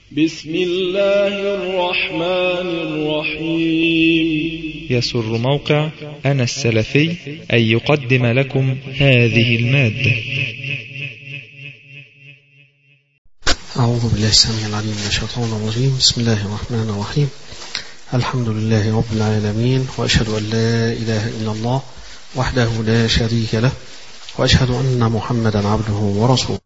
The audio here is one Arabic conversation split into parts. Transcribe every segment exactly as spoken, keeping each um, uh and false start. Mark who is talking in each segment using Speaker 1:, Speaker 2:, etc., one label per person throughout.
Speaker 1: بسم الله الرحمن الرحيم.
Speaker 2: يسر موقع أنا السلفي أن يقدم لكم هذه المادة.
Speaker 3: أعوذ بالله السميع العليم من الشيطان الرجيم. بسم الله الرحمن الرحيم. الحمد لله رب العالمين، وأشهد أن لا إله إلا الله وحده لا شريك له، وأشهد أن محمدا عبده ورسوله.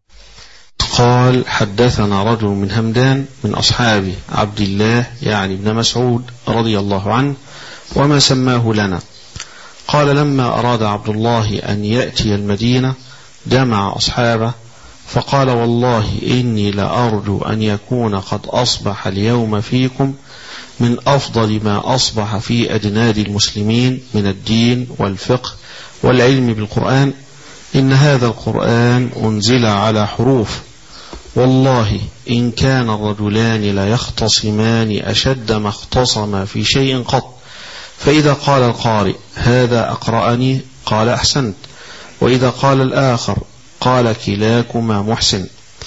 Speaker 3: قال: حدثنا رجل من همدان من أصحاب عبد الله يعني ابن مسعود رضي الله عنه، وما سماه لنا. قال: لما أراد عبد الله أن يأتي المدينة جمع أصحابه فقال: والله إني لأرجو أن يكون قد أصبح اليوم فيكم من أفضل ما أصبح في أجناد المسلمين من الدين والفقه والعلم بالقرآن. إن هذا القرآن أنزل على حروف، والله إن كان الرجلان لا يختصمان أشد ما اختصما في شيء قط، فإذا قال القارئ: هذا أقرأني، قال: أحسنت. وإذا قال الآخر قال: كلاكما محسن.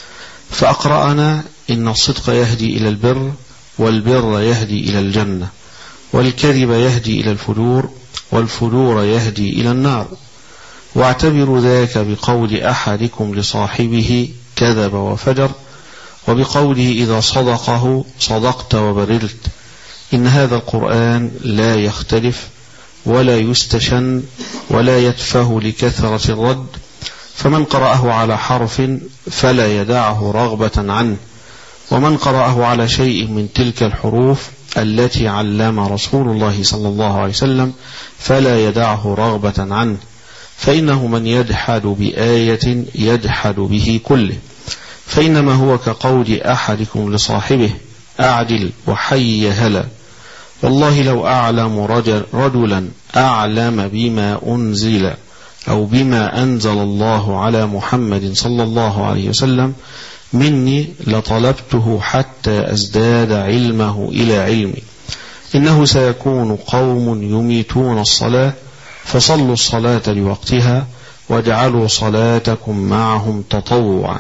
Speaker 3: فأقرأنا: إن الصدق يهدي إلى البر، والبر يهدي إلى الجنة، والكذب يهدي إلى الفجور، والفجور يهدي إلى النار. واعتبروا ذاك بقول أحدكم لصاحبه: كذب وفجر، وبقوله إذا صدقه: صدقت وبررت. إن هذا القرآن لا يختلف ولا يستشن ولا يتفه لكثرة الرد، فمن قرأه على حرف فلا يدعه رغبة عنه، ومن قرأه على شيء من تلك الحروف التي علم رسول الله صلى الله عليه وسلم فلا يدعه رغبة عنه، فإنه من يجحد بآية يجحد به كله، فإنما هو كقول أحدكم لصاحبه: أعدل وحي هلا. والله لو أعلم رجل رجلا أعلم بما أنزل أو بما أنزل الله على محمد صلى الله عليه وسلم مني لطلبته حتى أزداد علمه إلى علمي. إنه سيكون قوم يميتون الصلاة، فصلوا الصلاة لوقتها واجعلوا صلاتكم معهم تطوعا.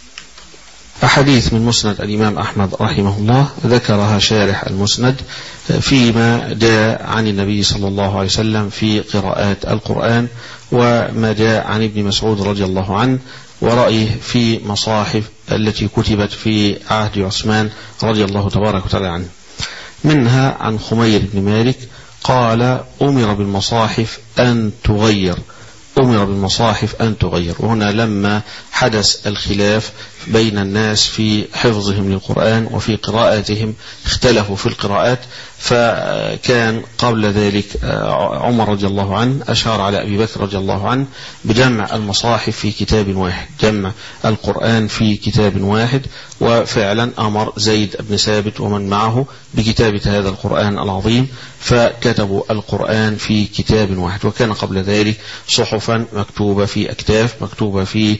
Speaker 3: أحاديث من مسند الإمام أحمد رحمه الله ذكرها شارح المسند فيما جاء عن النبي صلى الله عليه وسلم في قراءات القرآن، وما جاء عن ابن مسعود رضي الله عنه ورأيه في مصاحف التي كتبت في عهد عثمان رضي الله تبارك وتعالى عنه. منها عن خمير بن مالك قال: أمر بالمصاحف أن تغير أمر بالمصاحف أن تغير. وهنا لما حدث الخلاف بين الناس في حفظهم للقرآن وفي قراءاتهم اختلفوا في القراءات، فكان قبل ذلك عمر رضي الله عنه أشار على أبي بكر رضي الله عنه بجمع المصاحف في كتاب واحد، جمع القرآن في كتاب واحد، وفعلا أمر زيد بن ثابت ومن معه بكتابة هذا القرآن العظيم، فكتبوا القرآن في كتاب واحد. وكان قبل ذلك صحفا مكتوبة في أكتاف، مكتوبة في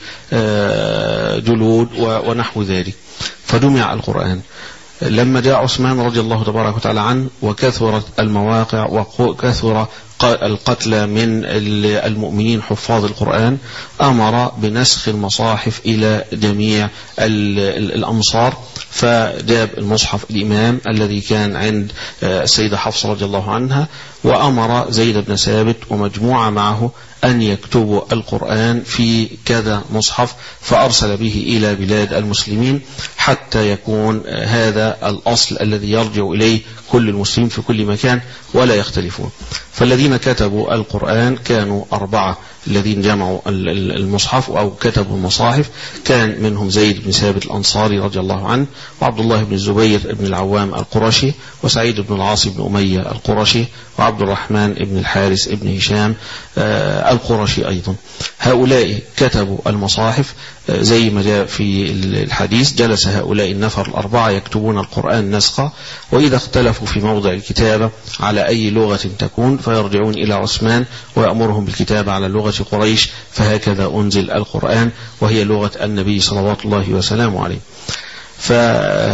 Speaker 3: جلود ونحو ذلك، فجمع القرآن. لما جاء عثمان رضي الله تبارك وتعالى عنه وكثرت المواقع وكثر القتلى من المؤمنين حفاظ القرآن، أمر بنسخ المصاحف إلى جميع الأمصار، فجاب المصحف الإمام الذي كان عند السيدة حفصة رضي الله عنها، وأمر زيد بن ثابت ومجموعة معه أن يكتبوا القرآن في كذا مصحف، فأرسل به إلى بلاد المسلمين حتى يكون هذا الأصل الذي يرجع إليه كل المسلمين في كل مكان ولا يختلفون. فالذين كتبوا القرآن كانوا أربعة الذين جمعوا المصحف أو كتبوا المصاحف، كان منهم زيد بن ثابت الأنصاري رضي الله عنه، وعبد الله بن الزبير بن العوام القرشي، وسعيد بن العاص بن أمية القرشي، وعبد الرحمن بن الحارث بن هشام القرشي أيضا. هؤلاء كتبوا المصاحف زي ما جاء في الحديث. جلس هؤلاء النفر الأربعة يكتبون القرآن نسخة، وإذا اختلفوا في موضع الكتابة على أي لغة تكون فيرجعون إلى عثمان ويأمرهم بالكتابة على لغة قريش، فهكذا أنزل القرآن وهي لغة النبي صلوات الله وسلامه عليه. فجاء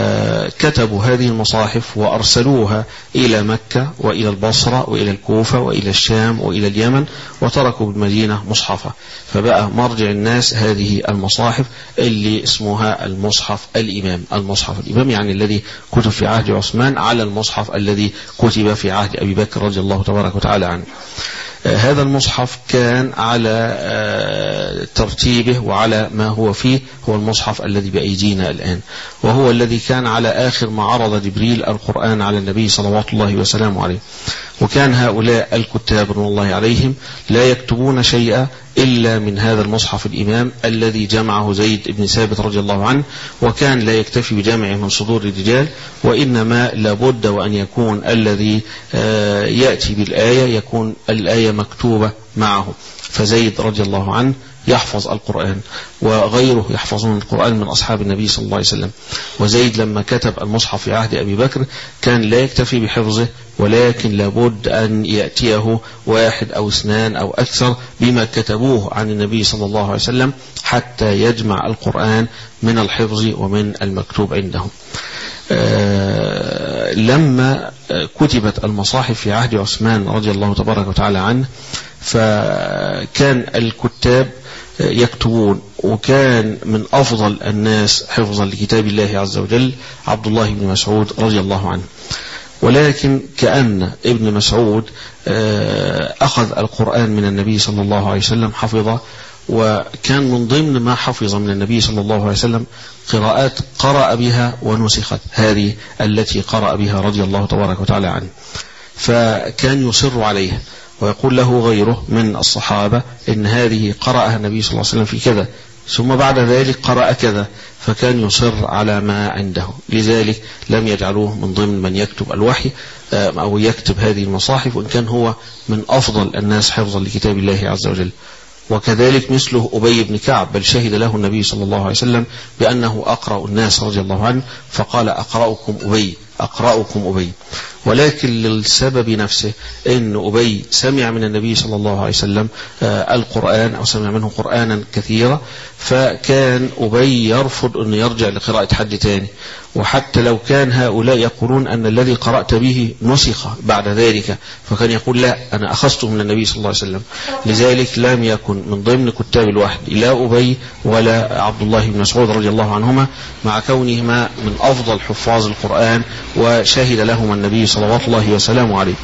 Speaker 3: وكتبوا هذه المصاحف وأرسلوها إلى مكة وإلى البصرة وإلى الكوفة وإلى الشام وإلى اليمن، وتركوا بالمدينة مصحفة، فبقى مرجع الناس هذه المصاحف اللي اسمها المصحف الإمام. المصحف الإمام يعني الذي كتب في عهد عثمان على المصحف الذي كتب في عهد أبي بكر رضي الله تبارك وتعالى عنه. هذا المصحف كان على ترتيبه وعلى ما هو فيه، هو المصحف الذي بأيدينا الآن، وهو الذي كان على آخر ما عرض جبريل القرآن على النبي صلوات الله وسلامه عليه. وكان هؤلاء الكتاب رضي الله عليهم لا يكتبون شيئا إلا من هذا المصحف الإمام الذي جمعه زيد بن ثابت رضي الله عنه، وكان لا يكتفي بجمعه من صدور الرجال، وإنما لابد وأن يكون الذي يأتي بالآية يكون الآية مكتوبة معه. فزيد رضي الله عنه يحفظ القرآن، وغيره يحفظون القرآن من أصحاب النبي صلى الله عليه وسلم. وزيد لما كتب المصحف في عهد أبي بكر كان لا يكتفي بحفظه، ولكن لابد أن يأتيه واحد أو اثنان أو أكثر بما كتبوه عن النبي صلى الله عليه وسلم حتى يجمع القرآن من الحفظ ومن المكتوب عندهم. آه لما كتبت المصاحف في عهد عثمان رضي الله تبارك وتعالى عنه، فكان الكتاب يكتبون، وكان من أفضل الناس حفظا لكتاب الله عز وجل عبد الله بن مسعود رضي الله عنه. ولكن كأن ابن مسعود أخذ القرآن من النبي صلى الله عليه وسلم حفظه، وكان من ضمن ما حفظ من النبي صلى الله عليه وسلم قراءات قرأ بها ونسخت، هذه التي قرأ بها رضي الله تبارك وتعالى عنه، فكان يصر عليها ويقول له غيره من الصحابة إن هذه قرأها النبي صلى الله عليه وسلم في كذا، ثم بعد ذلك قرأ كذا، فكان يصر على ما عنده. لذلك لم يجعلوه من ضمن من يكتب الوحي أو يكتب هذه المصاحف، وإن كان هو من أفضل الناس حفظا لكتاب الله عز وجل. وكذلك مثله أبي بن كعب، بل شهد له النبي صلى الله عليه وسلم بأنه أقرأ الناس رضي الله عنه، فقال أقرأكم أبي أقرأكم أبي. ولكن للسبب نفسه أن أبي سمع من النبي صلى الله عليه وسلم القرآن أو سمع منه قرآنا كثيرا، فكان أبي يرفض أن يرجع لقراءة حد تاني، وحتى لو كان هؤلاء يقولون أن الذي قرأت به نسخ بعد ذلك، فكان يقول لا أنا أخذته من النبي صلى الله عليه وسلم. لذلك لم يكن من ضمن كتاب الوحي لا أبي ولا عبد الله بن مسعود رضي الله عنهما، مع كونهما من أفضل حفاظ القرآن وشهد لهما النبي صلوات الله وسلامه عليه.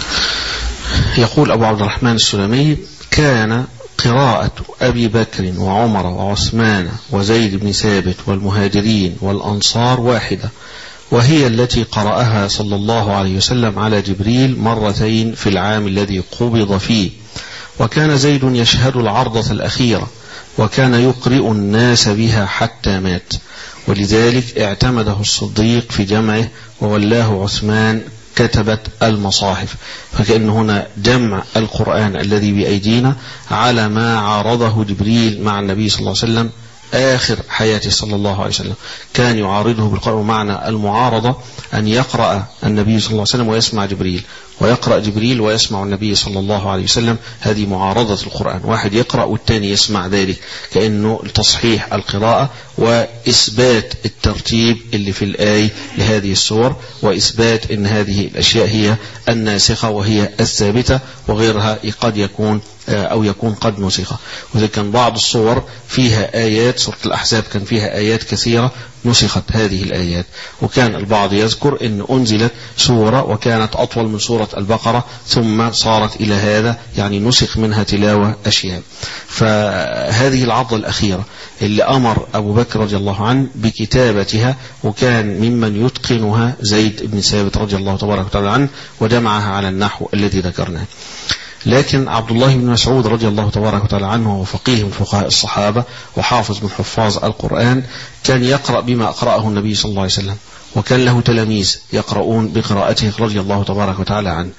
Speaker 3: يقول أبو عبد الرحمن السلمي: كان قراءة أبي بكر وعمر وعثمان وزيد بن ثابت والمهاجرين والأنصار واحدة، وهي التي قرأها صلى الله عليه وسلم على جبريل مرتين في العام الذي قبض فيه. وكان زيد يشهد العرضة الأخيرة، وكان يقرئ الناس بها حتى مات، ولذلك اعتمده الصديق في جمعه وولاه عثمان كتبت المصاحف. فكأن هنا جمع القرآن الذي بأيدينا على ما عارضه جبريل مع النبي صلى الله عليه وسلم آخر حياته صلى الله عليه وسلم، كان يعارضه بالقرآن. معنى المعارضة أن يقرأ النبي صلى الله عليه وسلم ويسمع جبريل، ويقرأ جبريل ويسمع النبي صلى الله عليه وسلم، هذه معارضة القرآن، واحد يقرأ والتاني يسمع ذلك، كأنه تصحيح القراءة وإثبات الترتيب اللي في الآية لهذه السور، وإثبات أن هذه الأشياء هي الناسخة وهي الثابتة، وغيرها قد يكون أو يكون قد نسخ. وإذا كان بعض الصور فيها آيات، سورة الأحزاب كان فيها آيات كثيرة نسخت هذه الآيات، وكان البعض يذكر أن أنزلت سورة وكانت أطول من سورة البقرة ثم صارت إلى هذا، يعني نسخ منها تلاوة أشياء. فهذه العضة الأخيرة اللي أمر أبو بكر رضي الله عنه بكتابتها، وكان ممن يتقنها زيد بن ثابت رضي الله تبارك وتعالى عنه، وجمعها على النحو الذي ذكرناه. لكن عبد الله بن مسعود رضي الله تبارك وتعالى عنه هو فقيه من فقهاء الصحابة وحافظ من حفاظ القرآن، كان يقرأ بما أقرأه النبي صلى الله عليه وسلم، وكان له تلاميذ يقرؤون بقراءته رضي الله تبارك وتعالى عنه.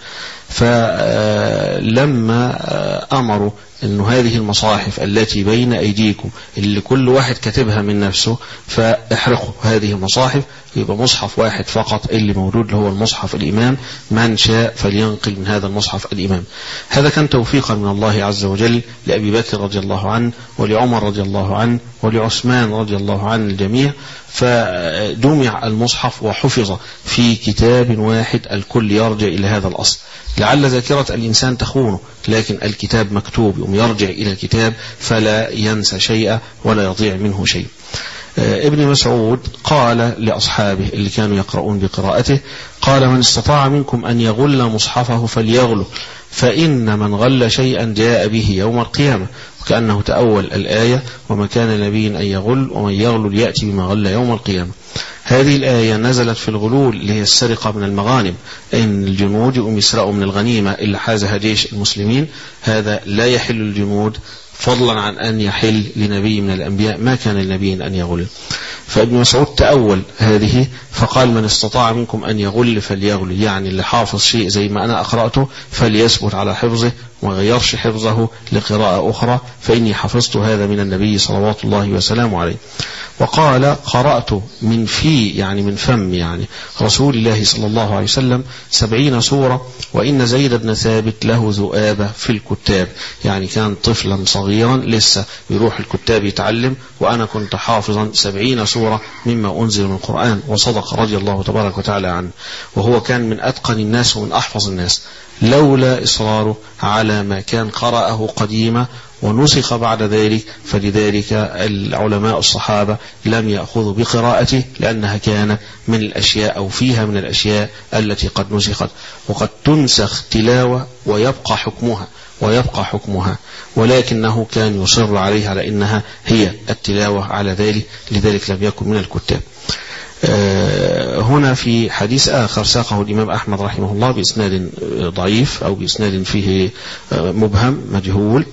Speaker 3: فلما أمروا أن هذه المصاحف التي بين أيديكم اللي كل واحد كتبها من نفسه فاحرقوا هذه المصاحف، يبقى مصحف واحد فقط اللي موجود هو المصحف الإمام، من شاء فلينقل من هذا المصحف الإمام. هذا كان توفيقا من الله عز وجل لأبي بكر رضي الله عنه ولعمر رضي الله عنه ولعثمان رضي الله عن الجميع، فجمع المصحف وحفظ في كتاب واحد، الكل يرجع إلى هذا الأصل. لعل ذاكرة الإنسان تخونه، لكن الكتاب مكتوب، يوم يرجع إلى الكتاب فلا ينسى شيئا ولا يضيع منه شيء. ابن مسعود قال لأصحابه اللي كانوا يقرؤون بقراءته، قال: من استطاع منكم أن يغل مصحفه فليغله، فإن من غل شيئا جاء به يوم القيامة. وكأنه تأول الآية: وما كان لنبي أن يغل ومن يغل يأتي بما غل يوم القيامة. هذه الآية نزلت في الغلول اللي هي السرقة من المغانم، إن الجنود يقوم يسرقوا من الغنيمة اللي حازها جيش المسلمين، هذا لا يحل الجنود، فضلا عن أن يحل لنبي من الأنبياء، ما كان لنبي أن يغل. فابن مسعود تأول هذه فقال: من استطاع منكم أن يغل فليغل، يعني اللي حافظ شيء زي ما أنا أقرأته فليثبت على حفظه وما غيرش حفظه لقراءة أخرى، فإني حفظت هذا من النبي صلوات الله وسلامه عليه. وقال: قرأت من في يعني من فم يعني رسول الله صلى الله عليه وسلم سبعين سورة، وإن زيد بن ثابت له ذؤابة في الكتاب، يعني كان طفلا صغيرا لسه يروح الكتاب يتعلم، وأنا كنت حافظا سبعين سورة مما أنزل من القرآن. وصدق رضي الله تبارك وتعالى عنه، وهو كان من أتقن الناس ومن أحفظ الناس، لولا إصراره على ما كان قرأه قديما ونسخ بعد ذلك، فلذلك العلماء الصحابة لم يأخذوا بقراءته، لأنها كان من الأشياء أو فيها من الأشياء التي قد نسخت، وقد تنسخ تلاوة ويبقى حكمها ويبقى حكمها ولكنه كان يصر عليها على أنها هي التلاوة على ذلك، لذلك لم يكن من الكتاب. هنا في حديث آخر ساقه الإمام أحمد رحمه الله بإسناد ضعيف أو بإسناد فيه مبهم مجهول،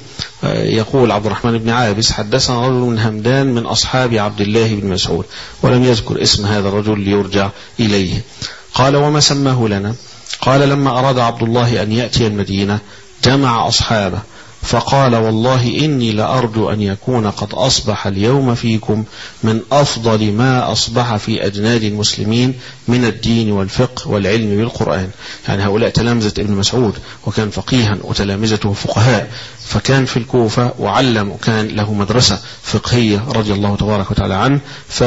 Speaker 3: يقول عبد الرحمن بن عابس: حدثنا رجل من همدان من أصحاب عبد الله بن مسعود، ولم يذكر اسم هذا الرجل ليرجع إليه. قال: وما سماه لنا؟ قال: لما أراد عبد الله أن يأتي المدينة جمع أصحابه فقال: والله إني لأرجو أن يكون قد أصبح اليوم فيكم من أفضل ما أصبح في أجناد المسلمين من الدين والفقه والعلم بالقرآن. يعني هؤلاء تلامذة ابن مسعود، وكان فقيها وتلامذته فقهاء، فكان في الكوفة وعلم، وكان له مدرسة فقهية رضي الله تبارك وتعالى عنه،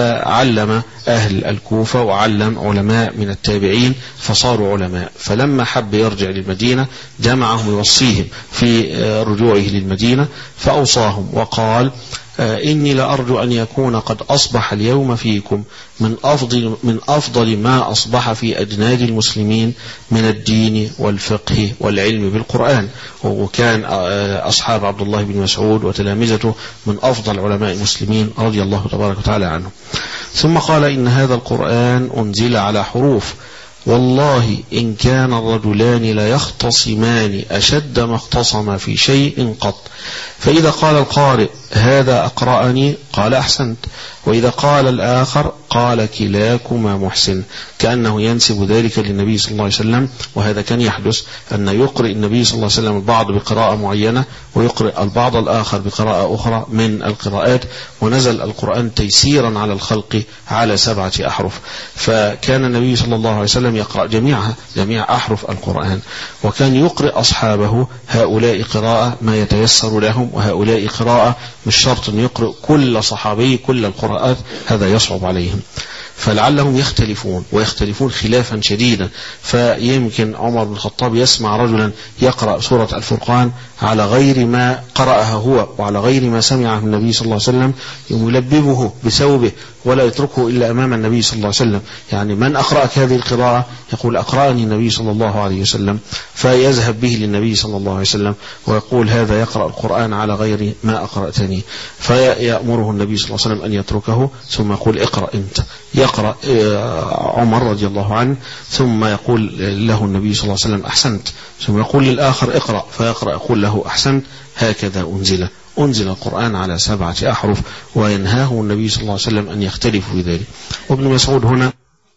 Speaker 3: فعلم أهل الكوفة وعلم علماء من التابعين فصاروا علماء. فلما حب يرجع للمدينة جمعهم يوصيهم في رجوعه للمدينة، فأوصاهم وقال: إني لأرجو أن يكون قد أصبح اليوم فيكم من أفضل, من أفضل ما أصبح في أجناد المسلمين من الدين والفقه والعلم بالقرآن. وكان أصحاب عبد الله بن مسعود وتلامذته من أفضل علماء المسلمين رضي الله تبارك وتعالى عنهم. ثم قال: إن هذا القرآن أنزل على حروف، والله إن كان الرجلان ليختصمان أشد ما اختصما في شيء قط، فإذا قال القارئ: هذا أقرأني، قال: أحسنت، وإذا قال الآخر قال: كلاكما محسن، كأنه ينسب ذلك للنبي صلى الله عليه وسلم. وهذا كان يحدث أن يقرئ النبي صلى الله عليه وسلم البعض بقراءة معينة ويقرئ البعض الآخر بقراءة أخرى من القراءات، ونزل القرآن تيسيرا على الخلق على سبعة أحرف، فكان النبي صلى الله عليه وسلم يقرأ جميعها جميع أحرف القرآن، وكان يقرئ أصحابه هؤلاء قراءة ما يتيسر لهم، وهؤلاء قراءة مش شرط أن يقرئ كل صحابي كل القراءات، هذا يصعب عليهم، فلعلهم يختلفون ويختلفون خلافا شديدا. فيمكن عمر بن الخطاب يسمع رجلا يقرأ سورة الفرقان على غير ما قرأها هو وعلى غير ما سمعه النبي صلى الله عليه وسلم، يلببه بثوبه ولا يتركه إلا أمام النبي صلى الله عليه وسلم. يعني: من أقرأك هذه القراءة؟ يقول: أقرأني النبي صلى الله عليه وسلم، فيذهب به للنبي صلى الله عليه وسلم ويقول: هذا يقرأ القرآن على غير ما أقرأتني، فيأمره النبي صلى الله عليه وسلم أن يتركه، ثم يقول: اقرأ أنت. يقرأ عمر رضي الله عنه، ثم يقول له النبي صلى الله عليه وسلم: أحسنت، ثم يقول للآخر: اقرأ، فيقرأ يقول له: أحسنت. هكذا أنزل أنزل القرآن على سبعة أحرف، وينهاه النبي صلى الله عليه وسلم أن يختلفوا في ذلك. وابن مسعود هنا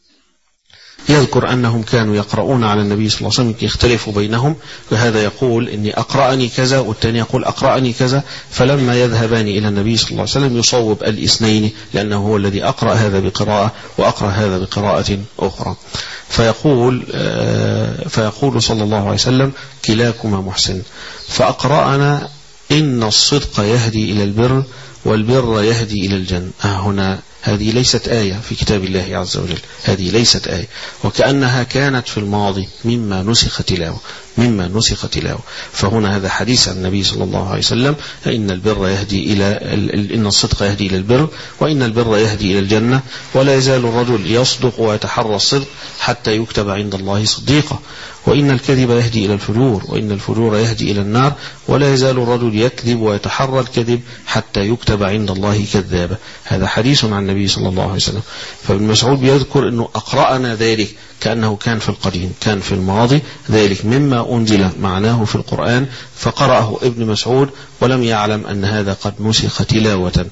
Speaker 3: يذكر أنهم كانوا يقرؤون على النبي صلى الله عليه وسلم يختلفوا بينهم، وهذا يقول: إني أقرأني كذا، والثاني يقول: أقرأني كذا، فلما يذهبان إلى النبي صلى الله عليه وسلم يصوب الاثنين، لأنه هو الذي أقرأ هذا بقراءة وأقرأ هذا بقراءة أخرى. فيقول فيقول صلى الله عليه وسلم: كلاكما محسن. فأقرأنا: إن الصدق يهدي إلى البر، والبر يهدي إلى الجنة. هنا هذه ليست آية في كتاب الله عز وجل، هذه ليست آية، وكأنها كانت في الماضي مما نسخ تلاوة مما نسخ تلاوة فهنا هذا حديث عن النبي صلى الله عليه وسلم: إن البر يهدي إلى إن الصدق يهدي إلى البر، وإن البر يهدي إلى الجنة، ولا يزال الرجل يصدق ويتحرى الصدق حتى يكتب عند الله صديقا، وإن الكذب يهدي إلى الفجور، وإن الفجور يهدي إلى النار، ولا يزال الرجل يكذب ويتحرى الكذب حتى يكتب عند الله كذابا. هذا حديث عن النبي صلى الله عليه وسلم. فابن مسعود بيذكر أنه أقرأنا ذلك كأنه كان في القديم، كان في الماضي، ذلك مما أنزل معناه في القرآن، فقرأه ابن مسعود ولم يعلم أن هذا قد نسخ تلاوة.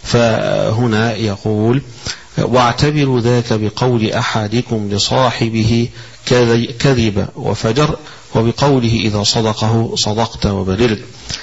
Speaker 3: فهنا يقول: واعتبروا ذاك بقول أحدكم لصاحبه كذب وفجر، وبقوله إذا صدقه صدقت وبررت.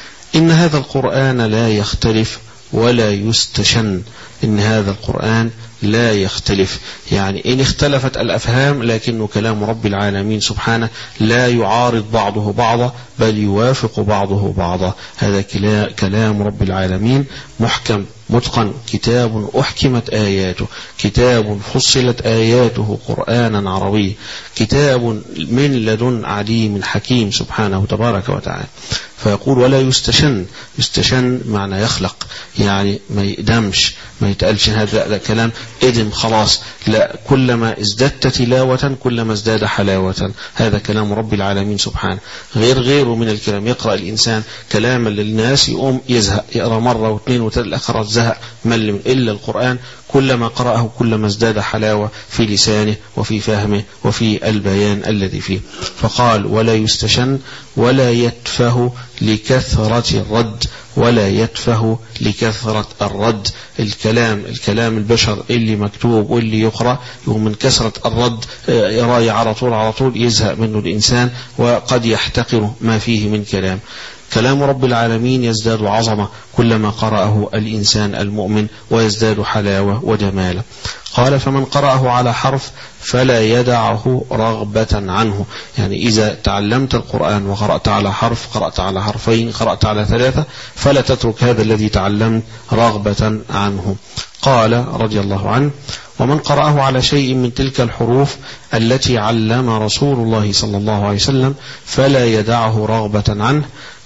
Speaker 3: إن هذا القرآن لا يختلف ولا يستشن، إن هذا القرآن لا يختلف، يعني إن اختلفت الأفهام لكنه كلام رب العالمين سبحانه لا يعارض بعضه بعضا بل يوافق بعضه بعضا. هذا كلام رب العالمين محكم متقن، كتاب أحكمت آياته، كتاب فصلت آياته قرآنا عربي، كتاب من لدن عليم حكيم سبحانه تبارك وتعالى. فيقول: ولا يستشن. يستشن معنى يخلق، يعني ما يقدمش، ما يتقالش هذا كلام ادم خلاص، لا، كلما ازددت تلاوة كلما ازداد حلاوة. هذا كلام رب العالمين سبحانه، غير غيره من الكلام. يقرأ الإنسان كلاما للناس يقوم يزهق، يقرأ مرة واثنين وثلاثة خلاص زهق مل، من إلا القرآن كلما قرأه كلما ازداد حلاوة في لسانه وفي فهمه وفي البيان الذي فيه. فقال: ولا يستشن ولا يتفه لكثرة الرد، ولا يتفه لكثرة الرد. الكلام الكلام البشر اللي مكتوب واللي يقرأ يوم من كثرة الرد يراي على طول على طول يزهق منه الإنسان، وقد يحتقر ما فيه من كلام. كلام رب العالمين يزداد عظمة كلما قرأه الإنسان المؤمن، ويزداد حلاوة وجمالا. قال: فمن قرأه على حرف فلا يدعه رغبة عنه، يعني إذا تعلمت القرآن وقرأت على حرف، قرأت على حرفين، قرأت على ثلاثة، فلا تترك هذا الذي تعلمت رغبة عنه. قال رضي الله عنه: ومن قرأه على شيء من تلك الحروف التي علم رسول الله صلى الله عليه وسلم فلا يدعه رغبة عنه،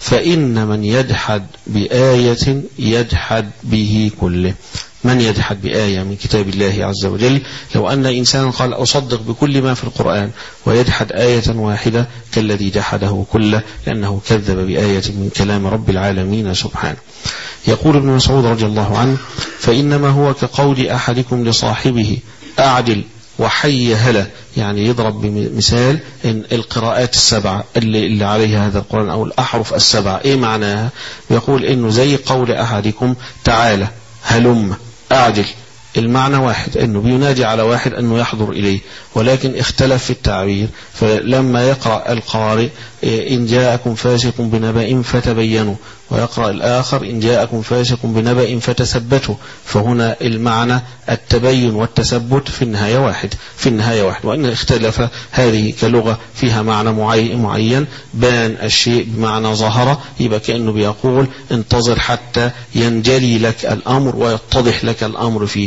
Speaker 3: فإن من يجحد بآية يجحد به كله. من يجحد بآية من كتاب الله عز وجل، لو أن إنسان قال أصدق بكل ما في القرآن ويجحد آية واحدة كالذي جحده كله، لأنه كذب بآية من كلام رب العالمين سبحانه. يقول ابن مسعود رضي الله عنه: فإنما هو كقول أحدكم لصاحبه أعدل وحي هلا، يعني يضرب بمثال إن القراءات السبعة اللي, اللي عليها هذا القرآن أو الأحرف السبعة إيه معناها؟ يقول إنه زي قول أحدكم تعالى هلم أعدل، المعنى واحد، أنه بينادي على واحد أنه يحضر إليه، ولكن اختلف في التعبير. فلما يقرأ القارئ إن جاءكم فاسق بنبأ فتبينوا، ويقرأ الآخر إن جاءكم فاسق بنبأ فتثبتوا، فهنا المعنى التبين والتثبت في النهاية واحد في النهاية واحد وإن اختلف هذه كلغة فيها معنى معين، بان الشيء بمعنى ظهر، يبقى كأنه بيقول انتظر حتى ينجلي لك الأمر ويتضح لك الأمر فيه.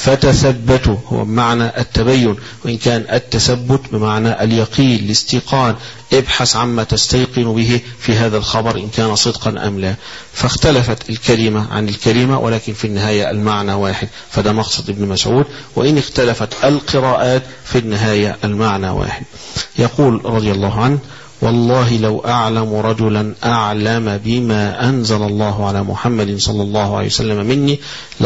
Speaker 3: فتثبتوا هو بمعنى التبين، وإن كان التثبت بمعنى اليقين الاستيقان، ابحث عما تستيقن به في هذا الخبر إن كان صدقا أم لا. فاختلفت الكلمة عن الكلمة، ولكن في النهاية المعنى واحد، فده مقصد ابن مسعود. وإن اختلفت القراءات في النهاية المعنى واحد. يقول رضي الله عنه: والله لو أعلم رجلا أعلم بما أنزل الله على محمد صلى الله عليه وسلم مني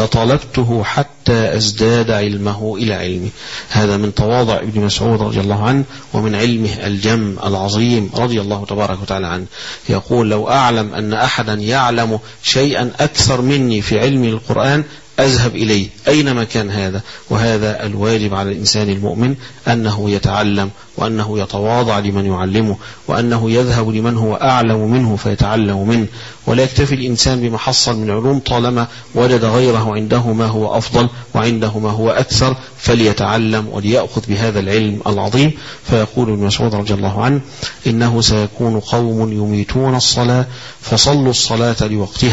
Speaker 3: لطلبته حتى أزداد علمه إلى علمي. هذا من تواضع ابن مسعود رضي الله عنه ومن علمه الجم العظيم رضي الله تبارك وتعالى عنه. يقول: لو أعلم أن أحدا يعلم شيئا أكثر مني في علم القرآن أذهب إليه أينما كان هذا. وهذا الواجب على الإنسان المؤمن، أنه يتعلم، وأنه يتواضع لمن يعلمه، وأنه يذهب لمن هو أعلم منه فيتعلم منه، ولا يكتفي الإنسان بما حصل من علوم طالما وجد غيره عنده ما هو أفضل وعنده ما هو أكثر، فليتعلم وليأخذ بهذا العلم العظيم. فيقول ابن مسعود رضي الله عنه: إنه سيكون قوم يميتون الصلاة فصلوا الصلاة لوقتها،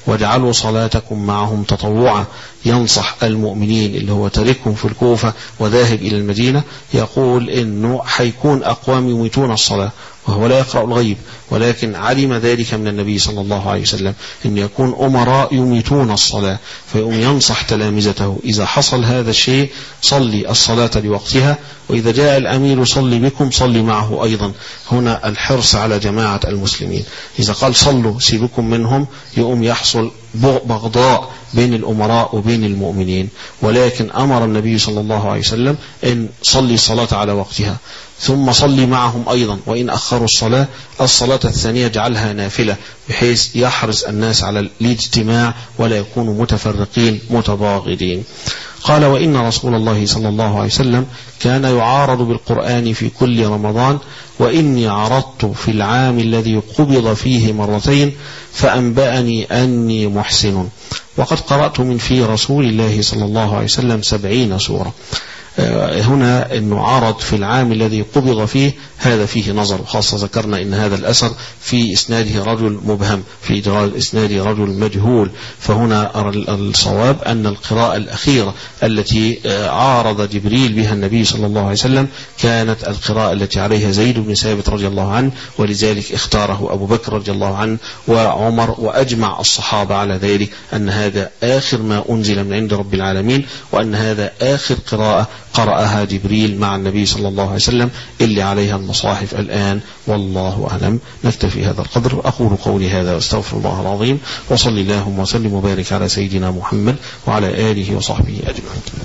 Speaker 3: واجعلوا صلاتكم معهم تطوعا. ينصح المؤمنين اللي هو تاركهم في الكوفة وذاهب إلى المدينة، يقول إنه حيكون أقوام يميتون الصلاة وهو لا يقرأ الغيب، ولكن علم ذلك من النبي صلى الله عليه وسلم إن يكون أمراء يميتون الصلاة، فيقوم ينصح تلامذته إذا حصل هذا الشيء صلي الصلاة لوقتها، وإذا جاء الأمير صلي بكم صلي معه أيضا. هنا الحرص على جماعة المسلمين. إذا قال صلوا سيبكم منهم يقوم يحصل بغضاء بين الأمراء وبين المؤمنين، ولكن أمر النبي صلى الله عليه وسلم أن صلي الصلاة على وقتها ثم صلي معهم أيضا، وإن أخروا الصلاة الصلاة الثانية جعلها نافلة بحيث يحرص الناس على الاجتماع ولا يكونوا متفرقين متباغضين. قال وإن رسول الله صلى الله عليه وسلم كان يعارض بالقرآن في كل رمضان، وإني عرضت في العام الذي قبض فيه مرتين فأنبأني أني محسن. وقد قرأت من في رسول الله صلى الله عليه وسلم سبعين سورة. هنا أنه عرض في العام الذي قبض فيه هذا فيه نظر، وخاصة ذكرنا أن هذا الأثر في إسناده رجل مبهم، في إسناده رجل مجهول، فهنا الصواب أن القراءة الأخيرة التي عارض جبريل بها النبي صلى الله عليه وسلم كانت القراءة التي عليها زيد بن ثابت رضي الله عنه، ولذلك اختاره أبو بكر رضي الله عنه وعمر، وأجمع الصحابة على ذلك أن هذا آخر ما أنزل من عند رب العالمين، وأن هذا آخر قراءة قرأها جبريل مع النبي صلى الله عليه وسلم اللي عليها المصاحف الآن، والله أعلم. نكتفي هذا القدر. أقول قولي هذا واستغفر الله العظيم، وصلي اللهم وسلم وبارك على سيدنا محمد وعلى آله وصحبه أجمعين.